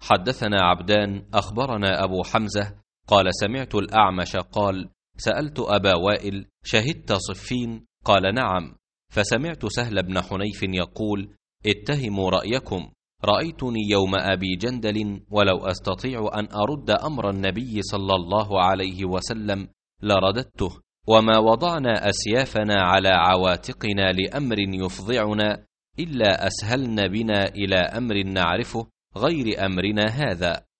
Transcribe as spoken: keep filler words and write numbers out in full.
حدثنا عبدان أخبرنا أبو حمزة قال سمعت الأعمش قال سألت أبا وائل شهدت صفين؟ قال نعم. فسمعت سهل بن حنيف يقول اتهموا رأيكم، رأيتني يوم أبي جندل ولو أستطيع أن أرد أمر النبي صلى الله عليه وسلم لرددته، وما وضعنا أسيافنا على عواتقنا لأمر يفضعنا إلا أسهلن بنا إلى أمر نعرفه غير أمرنا هذا.